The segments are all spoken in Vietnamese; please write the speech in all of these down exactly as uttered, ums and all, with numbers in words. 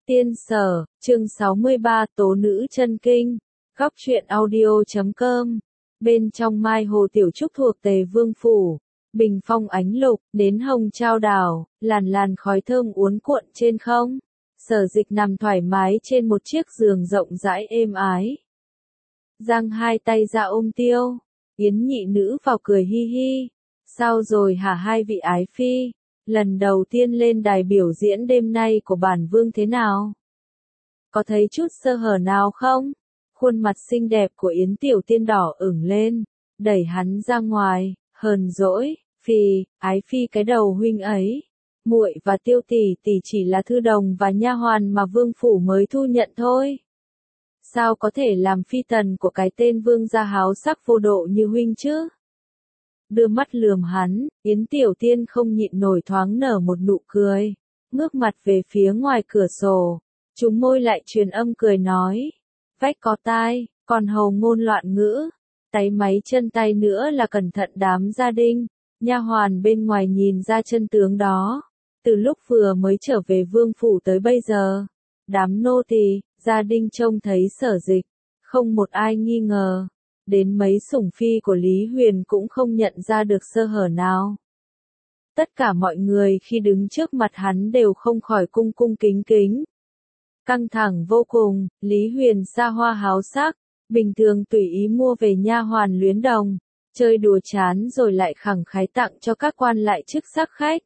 Tiên Sở, chương sáu mươi ba Tố nữ chân kinh, góc truyện audio chấm com. Bên trong Mai Hồ Tiểu Trúc thuộc Tề Vương Phủ, bình phong ánh lục, nến hồng trao đảo, làn làn khói thơm uốn cuộn trên không. Sở Dịch nằm thoải mái trên một chiếc giường rộng rãi êm ái. Giang hai tay ra ôm Tiêu, Yến nhị nữ vào cười hi hi. Sao rồi hả hai vị ái phi? Lần đầu tiên lên đài biểu diễn đêm nay của bản vương thế nào? Có thấy chút sơ hở nào không? Khuôn mặt xinh đẹp của Yến Tiểu Tiên đỏ ửng lên, đẩy hắn ra ngoài, hờn dỗi, phì, ái phi cái đầu huynh ấy. Muội và Tiêu tỷ tỷ chỉ là thư đồng và nha hoàn mà vương phủ mới thu nhận thôi. Sao có thể làm phi tần của cái tên vương gia háo sắc vô độ như huynh chứ? Đưa mắt lườm hắn, Yến Tiểu Tiên không nhịn nổi thoáng nở một nụ cười, ngước mặt về phía ngoài cửa sổ, chúng môi lại truyền âm cười nói, vách có tai, còn hầu ngôn loạn ngữ, táy máy chân tay nữa là cẩn thận đám gia đình, nha hoàn bên ngoài nhìn ra chân tướng đó, từ lúc vừa mới trở về vương phủ tới bây giờ, đám nô tỳ, gia đình trông thấy Sở Dịch, không một ai nghi ngờ. Đến mấy sủng phi của Lý Huyền cũng không nhận ra được sơ hở nào. Tất cả mọi người khi đứng trước mặt hắn đều không khỏi cung cung kính kính. Căng thẳng vô cùng, Lý Huyền xa hoa háo sắc, bình thường tùy ý mua về nha hoàn luyến đồng, chơi đùa chán rồi lại khẳng khái tặng cho các quan lại chức sắc khách.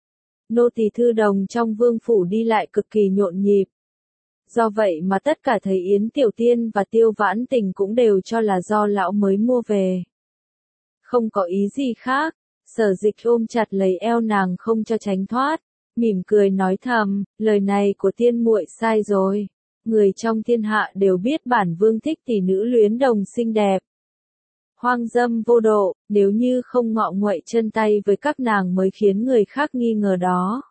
Nô tỳ thư đồng trong vương phủ đi lại cực kỳ nhộn nhịp. Do vậy mà tất cả thấy Yến Tiểu Tiên và Tiêu Vãn Tình cũng đều cho là do lão mới mua về. Không có ý gì khác, Sở Dịch ôm chặt lấy eo nàng không cho tránh thoát, mỉm cười nói thầm, lời này của tiên muội sai rồi. Người trong thiên hạ đều biết bản vương thích tỷ nữ luyến đồng xinh đẹp. Hoang dâm vô độ, nếu như không ngọ nguậy chân tay với các nàng mới khiến người khác nghi ngờ đó.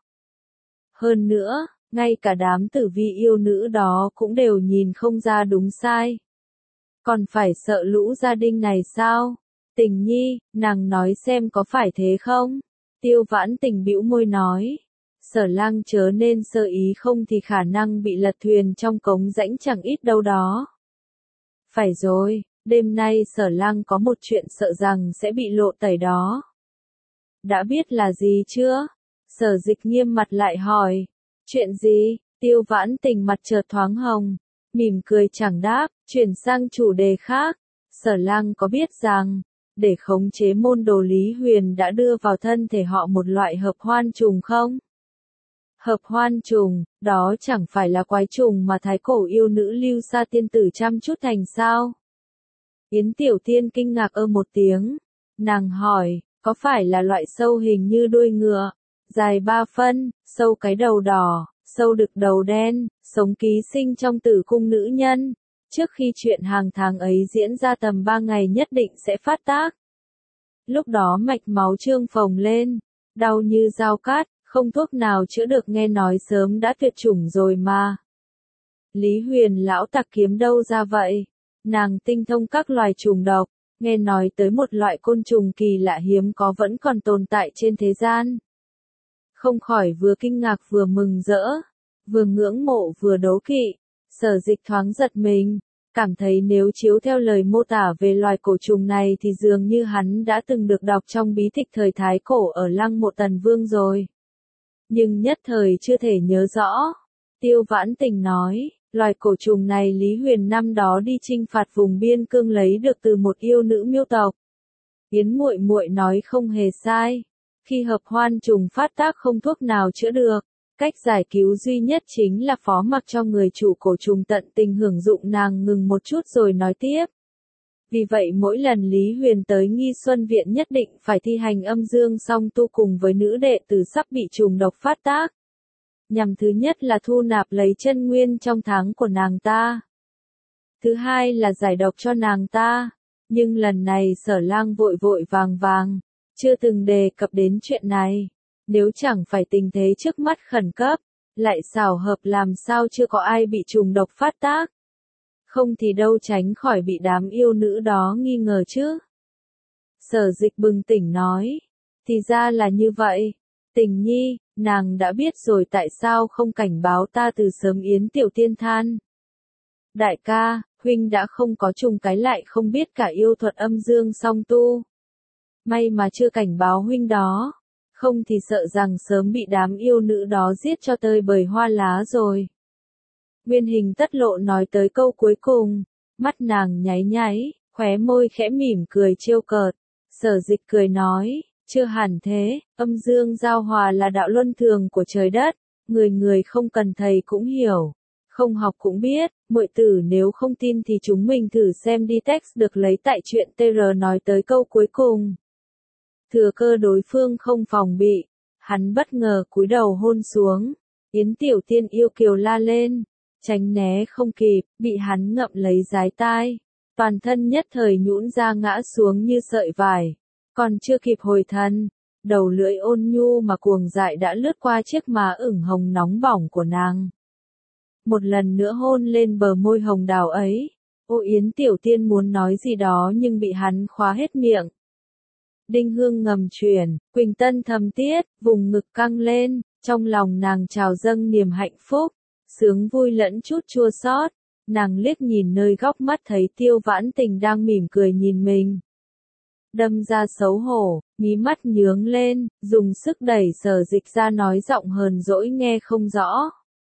Hơn nữa, ngay cả đám tử vi yêu nữ đó cũng đều nhìn không ra đúng sai. Còn phải sợ lũ gia đình này sao? Tình nhi, nàng nói xem có phải thế không? Tiêu Vãn Tình bĩu môi nói. Sở lang chớ nên sơ ý không thì khả năng bị lật thuyền trong cống rãnh chẳng ít đâu đó. Phải rồi, đêm nay Sở lang có một chuyện sợ rằng sẽ bị lộ tẩy đó. Đã biết là gì chưa? Sở Dịch nghiêm mặt lại hỏi. Chuyện gì? Tiêu Vãn Tình mặt chợt thoáng hồng, mỉm cười chẳng đáp, chuyển sang chủ đề khác. Sở lang có biết rằng, để khống chế môn đồ Lý Huyền đã đưa vào thân thể họ một loại hợp hoan trùng không? Hợp hoan trùng, đó chẳng phải là quái trùng mà thái cổ yêu nữ Lưu Sa tiên tử chăm chút thành sao? Yến Tiểu Tiên kinh ngạc ơ một tiếng, nàng hỏi, có phải là loại sâu hình như đuôi ngựa? Dài ba phân, sâu cái đầu đỏ, sâu đực đầu đen, sống ký sinh trong tử cung nữ nhân. Trước khi chuyện hàng tháng ấy diễn ra tầm ba ngày nhất định sẽ phát tác. Lúc đó mạch máu trương phồng lên, đau như dao cát, không thuốc nào chữa được nghe nói sớm đã tuyệt chủng rồi mà. Lý Huyền lão tặc kiếm đâu ra vậy? Nàng tinh thông các loài trùng độc, nghe nói tới một loại côn trùng kỳ lạ hiếm có vẫn còn tồn tại trên thế gian. Không khỏi vừa kinh ngạc vừa mừng rỡ, vừa ngưỡng mộ vừa đố kỵ, Sở Dịch thoáng giật mình, cảm thấy nếu chiếu theo lời mô tả về loài cổ trùng này thì dường như hắn đã từng được đọc trong bí tịch thời Thái Cổ ở Lăng Mộ Tần Vương rồi. Nhưng nhất thời chưa thể nhớ rõ. Tiêu Vãn Tình nói, loài cổ trùng này Lý Huyền năm đó đi chinh phạt vùng biên cương lấy được từ một yêu nữ miêu tộc. Yến muội muội nói không hề sai. Khi hợp hoan trùng phát tác không thuốc nào chữa được, cách giải cứu duy nhất chính là phó mặc cho người chủ cổ trùng tận tình hưởng dụng. Nàng ngừng một chút rồi nói tiếp. Vì vậy mỗi lần Lý Huyền tới Nghi Xuân Viện nhất định phải thi hành âm dương song tu cùng với nữ đệ tử sắp bị trùng độc phát tác. Nhằm thứ nhất là thu nạp lấy chân nguyên trong tháng của nàng ta. Thứ hai là giải độc cho nàng ta. Nhưng lần này Sở lang vội vội vàng vàng, chưa từng đề cập đến chuyện này. Nếu chẳng phải tình thế trước mắt khẩn cấp, lại xảo hợp làm sao chưa có ai bị trùng độc phát tác. Không thì đâu tránh khỏi bị đám yêu nữ đó nghi ngờ chứ. Sở Dịch bừng tỉnh nói, thì ra là như vậy. Tình nhi, Nàng đã biết rồi tại sao không cảnh báo ta từ sớm. Yến Tiểu Tiên than. Đại ca, huynh đã không có trùng cái lại không biết cả yêu thuật âm dương song tu. May mà chưa cảnh báo huynh đó. Không thì sợ rằng sớm bị đám yêu nữ đó giết cho tơi bời hoa lá rồi. Nguyên Hình Tất Lộ nói tới câu cuối cùng, mắt nàng nháy nháy, khóe môi khẽ mỉm cười trêu cợt. Sở Dịch cười nói, chưa hẳn thế, âm dương giao hòa là đạo luân thường của trời đất, người người không cần thầy cũng hiểu, không học cũng biết. Muội tử nếu không tin thì chúng mình thử xem đi. Text được lấy tại truyện tê rờ nói tới câu cuối cùng. Thừa cơ đối phương không phòng bị, hắn bất ngờ cúi đầu hôn xuống. Yến Tiểu Tiên yêu kiều la lên, tránh né không kịp, bị hắn ngậm lấy dái tai, toàn thân nhất thời nhũn ra ngã xuống như sợi vải. Còn chưa kịp hồi thần, đầu lưỡi ôn nhu mà cuồng dại đã lướt qua chiếc má ửng hồng nóng bỏng của nàng. Một lần nữa hôn lên bờ môi hồng đào ấy. Ô Yến Tiểu Tiên muốn nói gì đó nhưng bị hắn khóa hết miệng. Đinh hương ngầm chuyển, Quỳnh Tân thầm tiết, vùng ngực căng lên, trong lòng nàng trào dâng niềm hạnh phúc, sướng vui lẫn chút chua xót. Nàng liếc nhìn nơi góc mắt thấy Tiêu Vãn Tình đang mỉm cười nhìn mình. Đâm ra xấu hổ, mí mắt nhướng lên, dùng sức đẩy Sở Dịch ra nói giọng hờn dỗi nghe không rõ.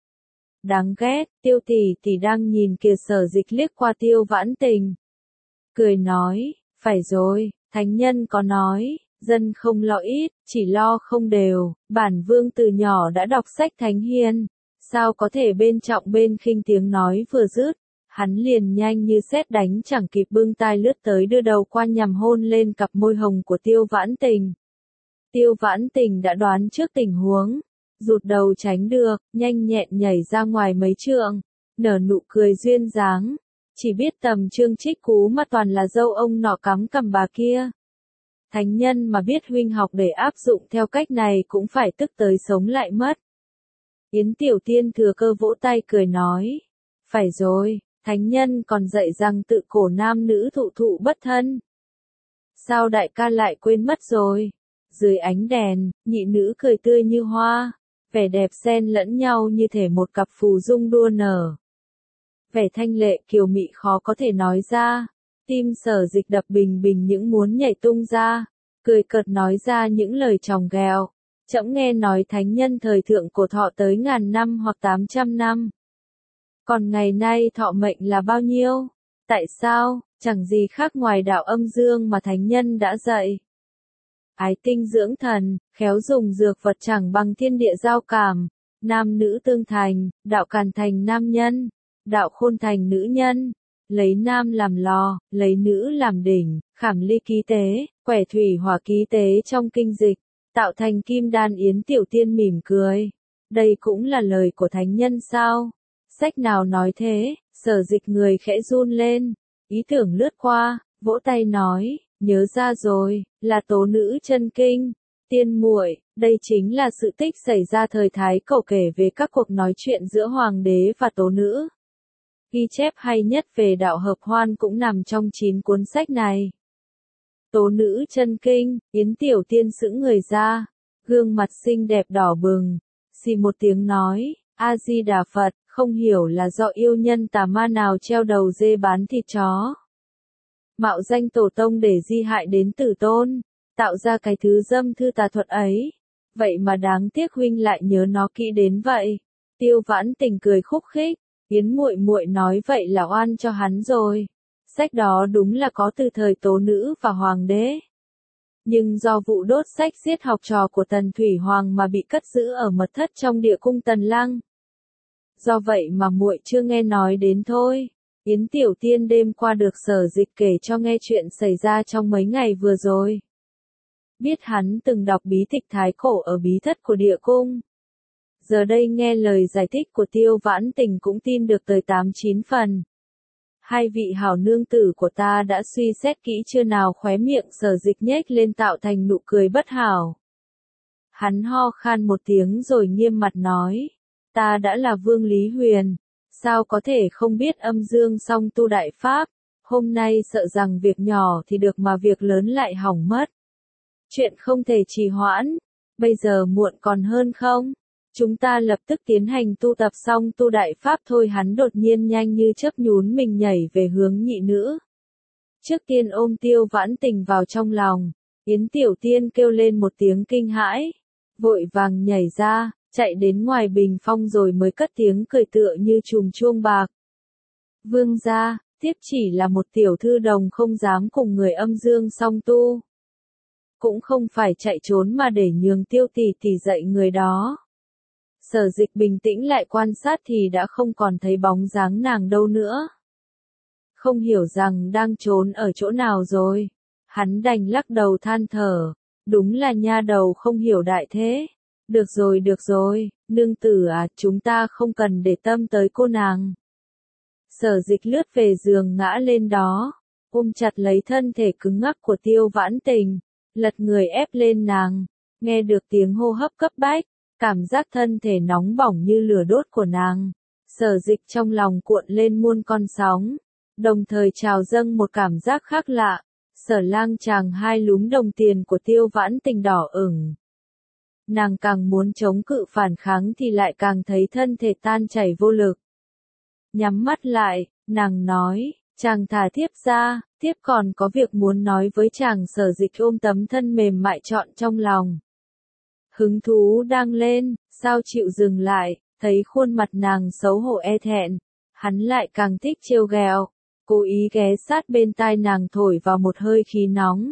Đáng ghét, Tiêu tỷ tỷ đang nhìn kìa. Sở Dịch liếc qua Tiêu Vãn Tình, cười nói, phải rồi, thánh nhân có nói, dân không lo ít, chỉ lo không đều. Bản vương từ nhỏ đã đọc sách thánh hiền, sao có thể bên trọng bên khinh. Tiếng nói vừa dứt, hắn liền nhanh như sét đánh chẳng kịp bưng tai lướt tới đưa đầu qua nhằm hôn lên cặp môi hồng của Tiêu Vãn Tình. Tiêu Vãn Tình đã đoán trước tình huống, rụt đầu tránh được, nhanh nhẹn nhảy ra ngoài mấy trượng, nở nụ cười duyên dáng. Chỉ biết tầm Trương Trích Cú mà toàn là dâu ông nọ cắm cằm bà kia. Thánh nhân mà biết huynh học để áp dụng theo cách này cũng phải tức tới sống lại mất. Yến Tiểu Tiên thừa cơ vỗ tay cười nói, phải rồi, thánh nhân còn dạy rằng tự cổ nam nữ thụ thụ bất thân. Sao đại ca lại quên mất rồi? Dưới ánh đèn, nhị nữ cười tươi như hoa, vẻ đẹp xen lẫn nhau như thể một cặp phù dung đua nở. Vẻ thanh lệ kiều mị khó có thể nói ra, tim Sở Dịch đập bình bình những muốn nhảy tung ra, cười cợt nói ra những lời tròng ghẹo. Trẫm nghe nói thánh nhân thời thượng cổ thọ tới ngàn năm hoặc tám trăm năm. Còn ngày nay thọ mệnh là bao nhiêu? Tại sao? Chẳng gì khác ngoài đạo âm dương mà thánh nhân đã dạy. Ái tinh dưỡng thần, khéo dùng dược vật chẳng bằng thiên địa giao cảm, nam nữ tương thành, đạo càn thành nam nhân, đạo khôn thành nữ nhân, lấy nam làm lò, lấy nữ làm đỉnh, khảm ly ký tế, quẻ thủy hỏa ký tế trong kinh dịch, tạo thành kim đan. Yến Tiểu Tiên mỉm cười. Đây cũng là lời của thánh nhân sao? Sách nào nói thế? Sở Dịch người khẽ run lên, ý tưởng lướt qua, vỗ tay nói, nhớ ra rồi, là tố nữ chân kinh. Tiên muội, đây chính là sự tích xảy ra thời Thái Cổ kể về các cuộc nói chuyện giữa hoàng đế và tố nữ. Ghi chép hay nhất về đạo hợp hoan cũng nằm trong chín cuốn sách này. Tố nữ chân kinh, Yến Tiểu Tiên sững người ra, gương mặt xinh đẹp đỏ bừng, xì một tiếng nói, A Di Đà Phật, không hiểu là do yêu nhân tà ma nào treo đầu dê bán thịt chó. Mạo danh tổ tông để di hại đến tử tôn, tạo ra cái thứ dâm thư tà thuật ấy. Vậy mà đáng tiếc huynh lại nhớ nó kỹ đến vậy. Tiêu Vãn Tình cười khúc khích, Yến muội muội nói vậy là oan cho hắn rồi. Sách đó đúng là có từ thời tố nữ và hoàng đế. Nhưng do vụ đốt sách giết học trò của Tần Thủy Hoàng mà bị cất giữ ở mật thất trong địa cung Tần Lăng. Do vậy mà muội chưa nghe nói đến thôi. Yến Tiểu Tiên đêm qua được Sở Dịch kể cho nghe chuyện xảy ra trong mấy ngày vừa rồi. Biết hắn từng đọc bí tịch Thái Cổ ở bí thất của địa cung. Giờ đây nghe lời giải thích của Tiêu Vãn Tình cũng tin được tới tám chín phần. Hai vị hảo nương tử của ta đã suy xét kỹ chưa nào? Khóe miệng Sở Dịch nhếch lên tạo thành nụ cười bất hảo. Hắn ho khan một tiếng rồi nghiêm mặt nói, ta đã là Vương Lý Huyền, sao có thể không biết âm dương song tu đại pháp, hôm nay sợ rằng việc nhỏ thì được mà việc lớn lại hỏng mất. Chuyện không thể trì hoãn, Bây giờ muộn còn hơn không? Chúng ta lập tức tiến hành tu tập xong tu đại pháp thôi. Hắn đột nhiên nhanh như chớp nhún mình nhảy về hướng nhị nữ. Trước tiên ôm Tiêu Vãn Tình vào trong lòng, Yến Tiểu Tiên kêu lên một tiếng kinh hãi, vội vàng nhảy ra, chạy đến ngoài bình phong rồi mới cất tiếng cười tựa như chùm chuông bạc. Vương gia, tiếp chỉ là một tiểu thư đồng không dám cùng người âm dương song tu. Cũng không phải chạy trốn mà để nhường Tiêu tỷ tỷ dạy người đó. Sở Dịch bình tĩnh lại quan sát thì đã không còn thấy bóng dáng nàng đâu nữa. Không hiểu rằng đang trốn ở chỗ nào rồi. Hắn đành lắc đầu than thở. Đúng là nha đầu không hiểu đại thế. Được rồi được rồi, nương tử à, chúng ta không cần để tâm tới cô nàng. Sở Dịch lướt về giường ngã lên đó, ôm chặt lấy thân thể cứng ngắc của Tiêu Vãn Tình, lật người ép lên nàng, nghe được tiếng hô hấp cấp bách, cảm giác thân thể nóng bỏng như lửa đốt của nàng. Sở Dịch trong lòng cuộn lên muôn con sóng, đồng thời trào dâng một cảm giác khác lạ. Sở Lang chàng hai lúm đồng tiền của Tiêu Vãn Tình đỏ ửng. Nàng càng muốn chống cự phản kháng thì lại càng thấy thân thể tan chảy vô lực. Nhắm mắt lại, nàng nói, chàng thả thiếp ra, thiếp còn có việc muốn nói với chàng. Sở Dịch ôm tấm thân mềm mại trọn trong lòng. Hứng thú đang lên, sao chịu dừng lại, thấy khuôn mặt nàng xấu hổ e thẹn, hắn lại càng thích trêu ghẹo, cố ý ghé sát bên tai nàng thổi vào một hơi khí nóng.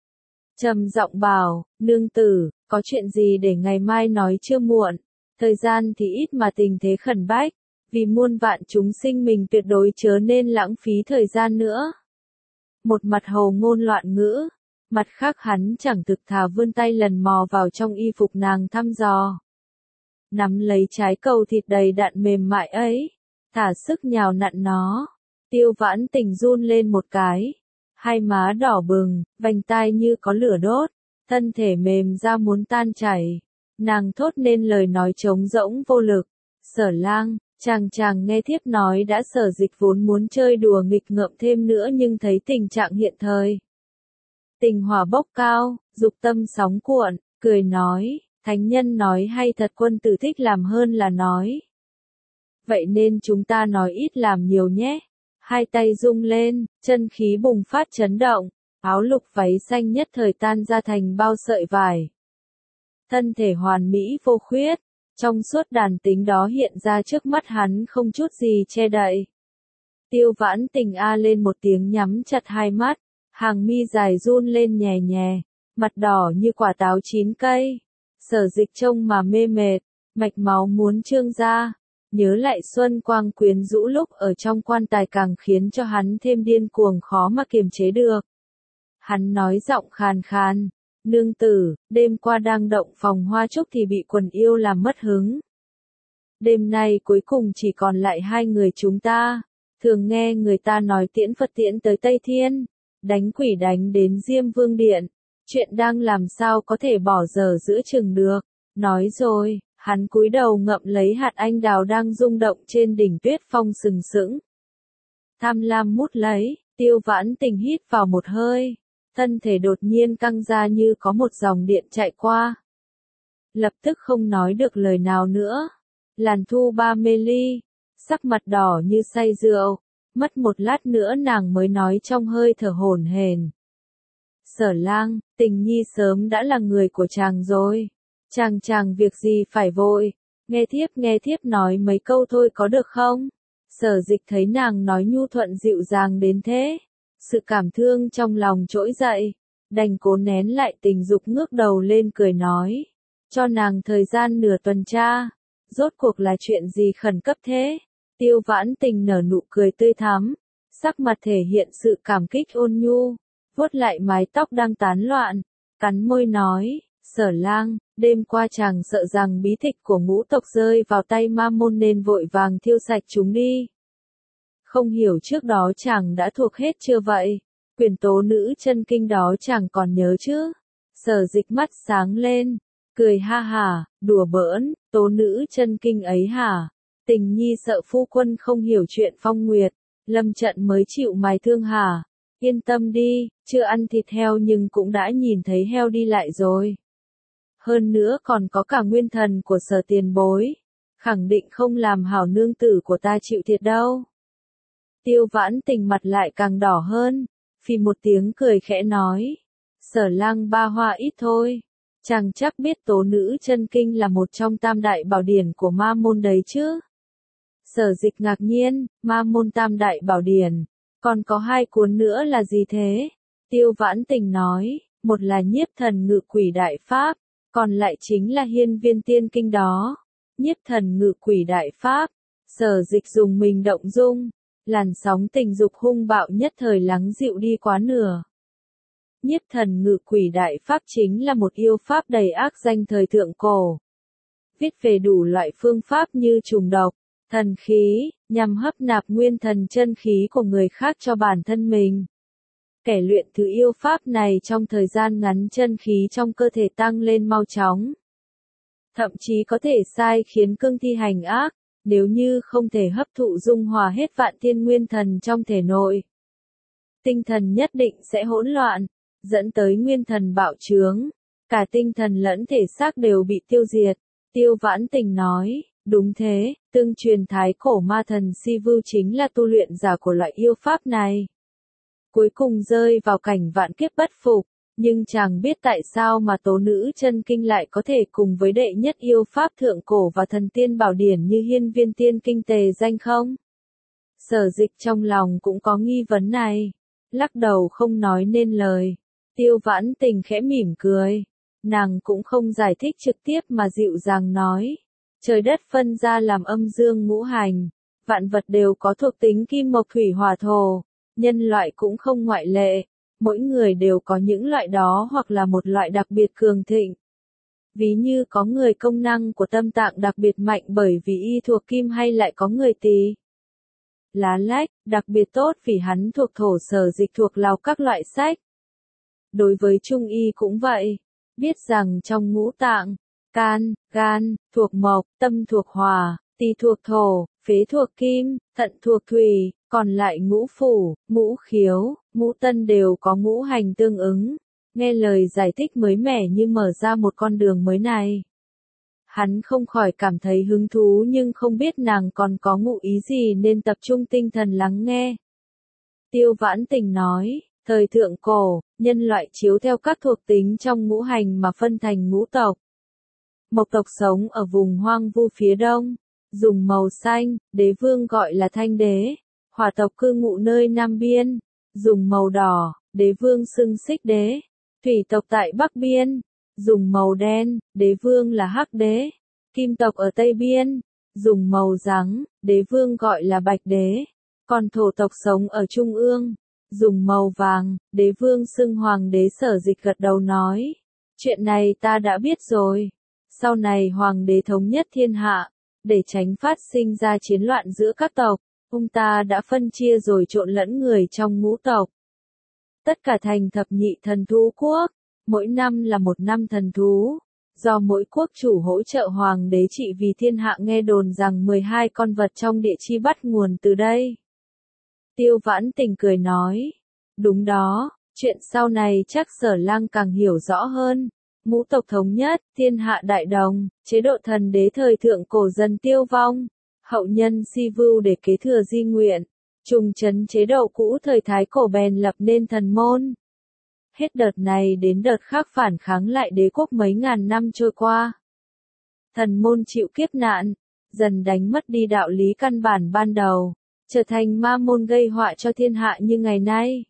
Trầm giọng bảo, nương tử, có chuyện gì để ngày mai nói chưa muộn, thời gian thì ít mà tình thế khẩn bách, vì muôn vạn chúng sinh mình tuyệt đối chớ nên lãng phí thời gian nữa. Một mặt hầu ngôn loạn ngữ, mặt khác hắn chẳng thực thà vươn tay lần mò vào trong y phục nàng thăm dò. Nắm lấy trái cầu thịt đầy đặn mềm mại ấy, thả sức nhào nặn nó. Tiêu Vãn Tình run lên một cái, hai má đỏ bừng, vành tai như có lửa đốt, thân thể mềm ra muốn tan chảy. Nàng thốt nên lời nói trống rỗng vô lực. Sở Lang, chàng chàng nghe thiếp nói đã. Sở Dịch vốn muốn chơi đùa nghịch ngợm thêm nữa nhưng thấy tình trạng hiện thời. Tình hỏa bốc cao, dục tâm sóng cuộn, cười nói, thánh nhân nói hay thật, quân tử thích làm hơn là nói. Vậy nên chúng ta nói ít làm nhiều nhé. Hai tay rung lên, chân khí bùng phát chấn động, áo lục váy xanh nhất thời tan ra thành bao sợi vải. Thân thể hoàn mỹ vô khuyết, trong suốt đàn tính đó hiện ra trước mắt hắn không chút gì che đậy. Tiêu Vãn Tình a lên một tiếng nhắm chặt hai mắt, hàng mi dài run lên nhè nhè, mặt đỏ như quả táo chín cây. Sở Dịch trông mà mê mệt, mạch máu muốn trương ra. Nhớ lại xuân quang quyến rũ lúc ở trong quan tài càng khiến cho hắn thêm điên cuồng khó mà kiềm chế được. Hắn nói giọng khàn khàn, nương tử, đêm qua đang động phòng hoa trúc thì bị quần yêu làm mất hứng. Đêm nay cuối cùng chỉ còn lại hai người chúng ta, thường nghe người ta nói tiễn Phật tiễn tới Tây Thiên, đánh quỷ đánh đến Diêm Vương Điện, chuyện đang làm sao có thể bỏ dở giữa chừng được. Nói rồi, hắn cúi đầu ngậm lấy hạt anh đào đang rung động trên đỉnh tuyết phong sừng sững. Tham lam mút lấy, Tiêu Vãn Tình hít vào một hơi, thân thể đột nhiên căng ra như có một dòng điện chạy qua. Lập tức không nói được lời nào nữa. Làn thu ba mê ly, sắc mặt đỏ như say rượu, mất một lát nữa nàng mới nói trong hơi thở hổn hển. Sở Lang, Tình nhi sớm đã là người của chàng rồi. Chàng chàng việc gì phải vội, nghe thiếp nghe thiếp nói mấy câu thôi có được không? Sở Dịch thấy nàng nói nhu thuận dịu dàng đến thế, sự cảm thương trong lòng trỗi dậy, đành cố nén lại tình dục ngước đầu lên cười nói, cho nàng thời gian nửa tuần tra, rốt cuộc là chuyện gì khẩn cấp thế? Tiêu Vãn Tình nở nụ cười tươi thắm, sắc mặt thể hiện sự cảm kích ôn nhu, vuốt lại mái tóc đang tán loạn, cắn môi nói, Sở Lang, đêm qua chàng sợ rằng bí tịch của ngũ tộc rơi vào tay ma môn nên vội vàng thiêu sạch chúng đi. Không hiểu trước đó chàng đã thuộc hết chưa vậy? Quyền tố nữ chân kinh đó chàng còn nhớ chứ? Sở Dịch mắt sáng lên, cười ha hả, đùa bỡn, tố nữ chân kinh ấy hả? Tình nhi sợ phu quân không hiểu chuyện phong nguyệt, lâm trận mới chịu mài thương hả? Yên tâm đi, chưa ăn thịt heo nhưng cũng đã nhìn thấy heo đi lại rồi. Hơn nữa còn có cả nguyên thần của Sở tiền bối. Khẳng định không làm hảo nương tử của ta chịu thiệt đâu. Tiêu Vãn Tình mặt lại càng đỏ hơn, phì một tiếng cười khẽ nói. Sở lang ba hoa ít thôi. Chàng chắc biết Tố Nữ Chân Kinh là một trong tam đại bảo điển của ma môn đấy chứ. Sở Dịch ngạc nhiên, ma môn tam đại bảo điển. Còn có hai cuốn nữa là gì thế? Tiêu Vãn Tình nói, một là Nhiếp Thần Ngự Quỷ Đại Pháp, còn lại chính là Hiên Viên Tiên Kinh đó. Nhiếp Thần Ngự Quỷ Đại Pháp, Sở Dịch dùng mình động dung, làn sóng tình dục hung bạo nhất thời lắng dịu đi quá nửa. Nhiếp Thần Ngự Quỷ Đại Pháp chính là một yêu pháp đầy ác danh thời thượng cổ. Viết về đủ loại phương pháp như trùng độc, thần khí, nhằm hấp nạp nguyên thần chân khí của người khác cho bản thân mình. Kẻ luyện thứ yêu pháp này trong thời gian ngắn chân khí trong cơ thể tăng lên mau chóng. Thậm chí có thể sai khiến cương thi hành ác, nếu như không thể hấp thụ dung hòa hết vạn thiên nguyên thần trong thể nội. Tinh thần nhất định sẽ hỗn loạn, dẫn tới nguyên thần bạo trướng, cả tinh thần lẫn thể xác đều bị tiêu diệt. Tiêu Vãn Tình nói, đúng thế, tương truyền thái cổ ma thần Si Vưu chính là tu luyện giả của loại yêu pháp này. Cuối cùng rơi vào cảnh vạn kiếp bất phục, nhưng chàng biết tại sao mà Tố Nữ Chân Kinh lại có thể cùng với đệ nhất yêu pháp thượng cổ và thần tiên bảo điển như Hiên Viên Tiên Kinh tề danh không? Sở Dịch trong lòng cũng có nghi vấn này, lắc đầu không nói nên lời. Tiêu Vãn Tình khẽ mỉm cười, nàng cũng không giải thích trực tiếp mà dịu dàng nói, trời đất phân ra làm âm dương ngũ hành, vạn vật đều có thuộc tính kim mộc thủy hỏa thổ, nhân loại cũng không ngoại lệ, mỗi người đều có những loại đó hoặc là một loại đặc biệt cường thịnh. Ví như có người công năng của tâm tạng đặc biệt mạnh bởi vì y thuộc kim, hay lại có người tỳ lá lách, đặc biệt tốt vì hắn thuộc thổ. Sở Dịch thuộc lào các loại sách. Đối với Trung y cũng vậy, biết rằng trong ngũ tạng, can, gan, thuộc mộc, tâm thuộc hỏa, tỳ thuộc thổ, phế thuộc kim, thận thuộc thủy, còn lại ngũ phủ, ngũ khiếu, ngũ tân đều có ngũ hành tương ứng. Nghe lời giải thích mới mẻ như mở ra một con đường mới này. Hắn không khỏi cảm thấy hứng thú, nhưng không biết nàng còn có ngụ ý gì nên tập trung tinh thần lắng nghe. Tiêu Vãn Tình nói, thời thượng cổ, nhân loại chiếu theo các thuộc tính trong ngũ hành mà phân thành ngũ tộc. Mộc tộc sống ở vùng hoang vu phía đông, dùng màu xanh, đế vương gọi là Thanh Đế. Hỏa tộc cư ngụ nơi Nam Biên, dùng màu đỏ, đế vương xưng Xích Đế. Thủy tộc tại Bắc Biên, dùng màu đen, đế vương là Hắc Đế. Kim tộc ở Tây Biên, dùng màu trắng, đế vương gọi là Bạch Đế. Còn thổ tộc sống ở Trung ương, dùng màu vàng, đế vương xưng Hoàng Đế. Sở Dịch gật đầu nói, chuyện này ta đã biết rồi. Sau này Hoàng Đế thống nhất thiên hạ, để tránh phát sinh ra chiến loạn giữa các tộc, ông ta đã phân chia rồi trộn lẫn người trong ngũ tộc. Tất cả thành thập nhị thần thú quốc, mỗi năm là một năm thần thú, do mỗi quốc chủ hỗ trợ Hoàng Đế trị vì thiên hạ. Nghe đồn rằng mười hai con vật trong địa chi bắt nguồn từ đây. Tiêu Vãn Tình cười nói, đúng đó, chuyện sau này chắc Sở lang càng hiểu rõ hơn. Ngũ tộc thống nhất, thiên hạ đại đồng, chế độ thần đế thời thượng cổ dần tiêu vong. Hậu nhân Si Vưu để kế thừa di nguyện, trùng trấn chế độ cũ thời thái cổ bèn lập nên thần môn. Hết đợt này đến đợt khác phản kháng lại đế quốc mấy ngàn năm trôi qua. Thần môn chịu kiếp nạn, dần đánh mất đi đạo lý căn bản ban đầu, trở thành ma môn gây họa cho thiên hạ như ngày nay.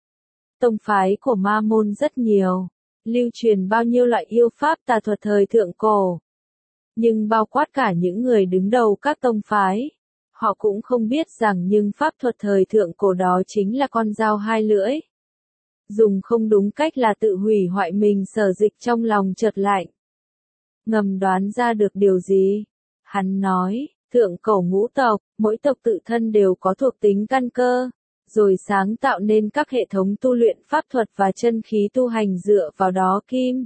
Tông phái của ma môn rất nhiều, lưu truyền bao nhiêu loại yêu pháp tà thuật thời thượng cổ. Nhưng bao quát cả những người đứng đầu các tông phái, họ cũng không biết rằng nhưng pháp thuật thời thượng cổ đó chính là con dao hai lưỡi. Dùng không đúng cách là tự hủy hoại mình. Sở Dịch trong lòng chợt lạnh. Ngầm đoán ra được điều gì? Hắn nói, thượng cổ ngũ tộc, mỗi tộc tự thân đều có thuộc tính căn cơ, rồi sáng tạo nên các hệ thống tu luyện pháp thuật và chân khí tu hành dựa vào đó kim,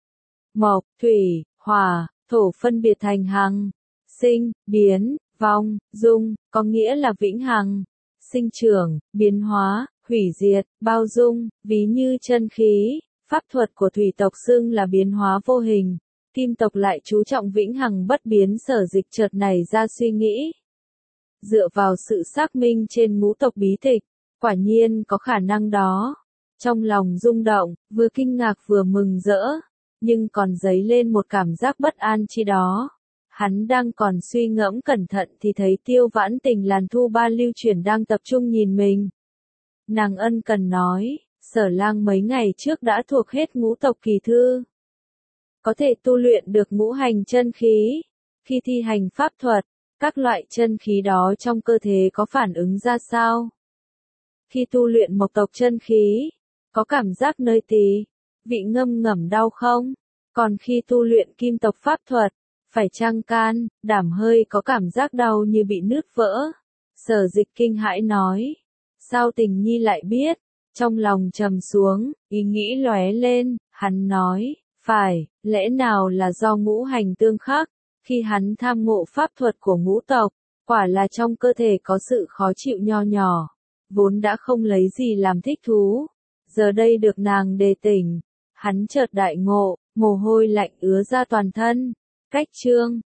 mộc, thủy, hỏa, thổ phân biệt thành hằng, sinh, biến, vong, dung, có nghĩa là vĩnh hằng, sinh trưởng, biến hóa, hủy diệt, bao dung. Ví như chân khí, pháp thuật của thủy tộc xưng là biến hóa vô hình, Kim tộc lại chú trọng vĩnh hằng bất biến, Sở Dịch chợt nảy ra suy nghĩ. Dựa vào sự xác minh trên ngũ tộc bí tịch, quả nhiên có khả năng đó. Trong lòng rung động, vừa kinh ngạc vừa mừng rỡ, nhưng còn dấy lên một cảm giác bất an chi đó. Hắn đang còn suy ngẫm cẩn thận thì thấy Tiêu Vãn Tình làn thu ba lưu chuyển đang tập trung nhìn mình. Nàng ân cần nói, Sở lang mấy ngày trước đã thuộc hết ngũ tộc kỳ thư. Có thể tu luyện được ngũ hành chân khí. Khi thi hành pháp thuật, các loại chân khí đó trong cơ thể có phản ứng ra sao? Khi tu luyện mộc tộc chân khí, có cảm giác nơi tỳ, vị ngâm ngẩm đau không? Còn khi tu luyện kim tộc pháp thuật, phải chăng can, đảm hơi có cảm giác đau như bị nứt vỡ? Sở Dịch kinh hãi nói. Sao Tình Nhi lại biết? Trong lòng trầm xuống, ý nghĩ lóe lên, hắn nói, phải, lẽ nào là do ngũ hành tương khắc? Khi hắn tham ngộ pháp thuật của ngũ tộc, quả là trong cơ thể có sự khó chịu nho nhỏ, vốn đã không lấy gì làm thích thú. Giờ đây được nàng đề tỉnh, hắn chợt đại ngộ, mồ hôi lạnh ứa ra toàn thân. Cách chương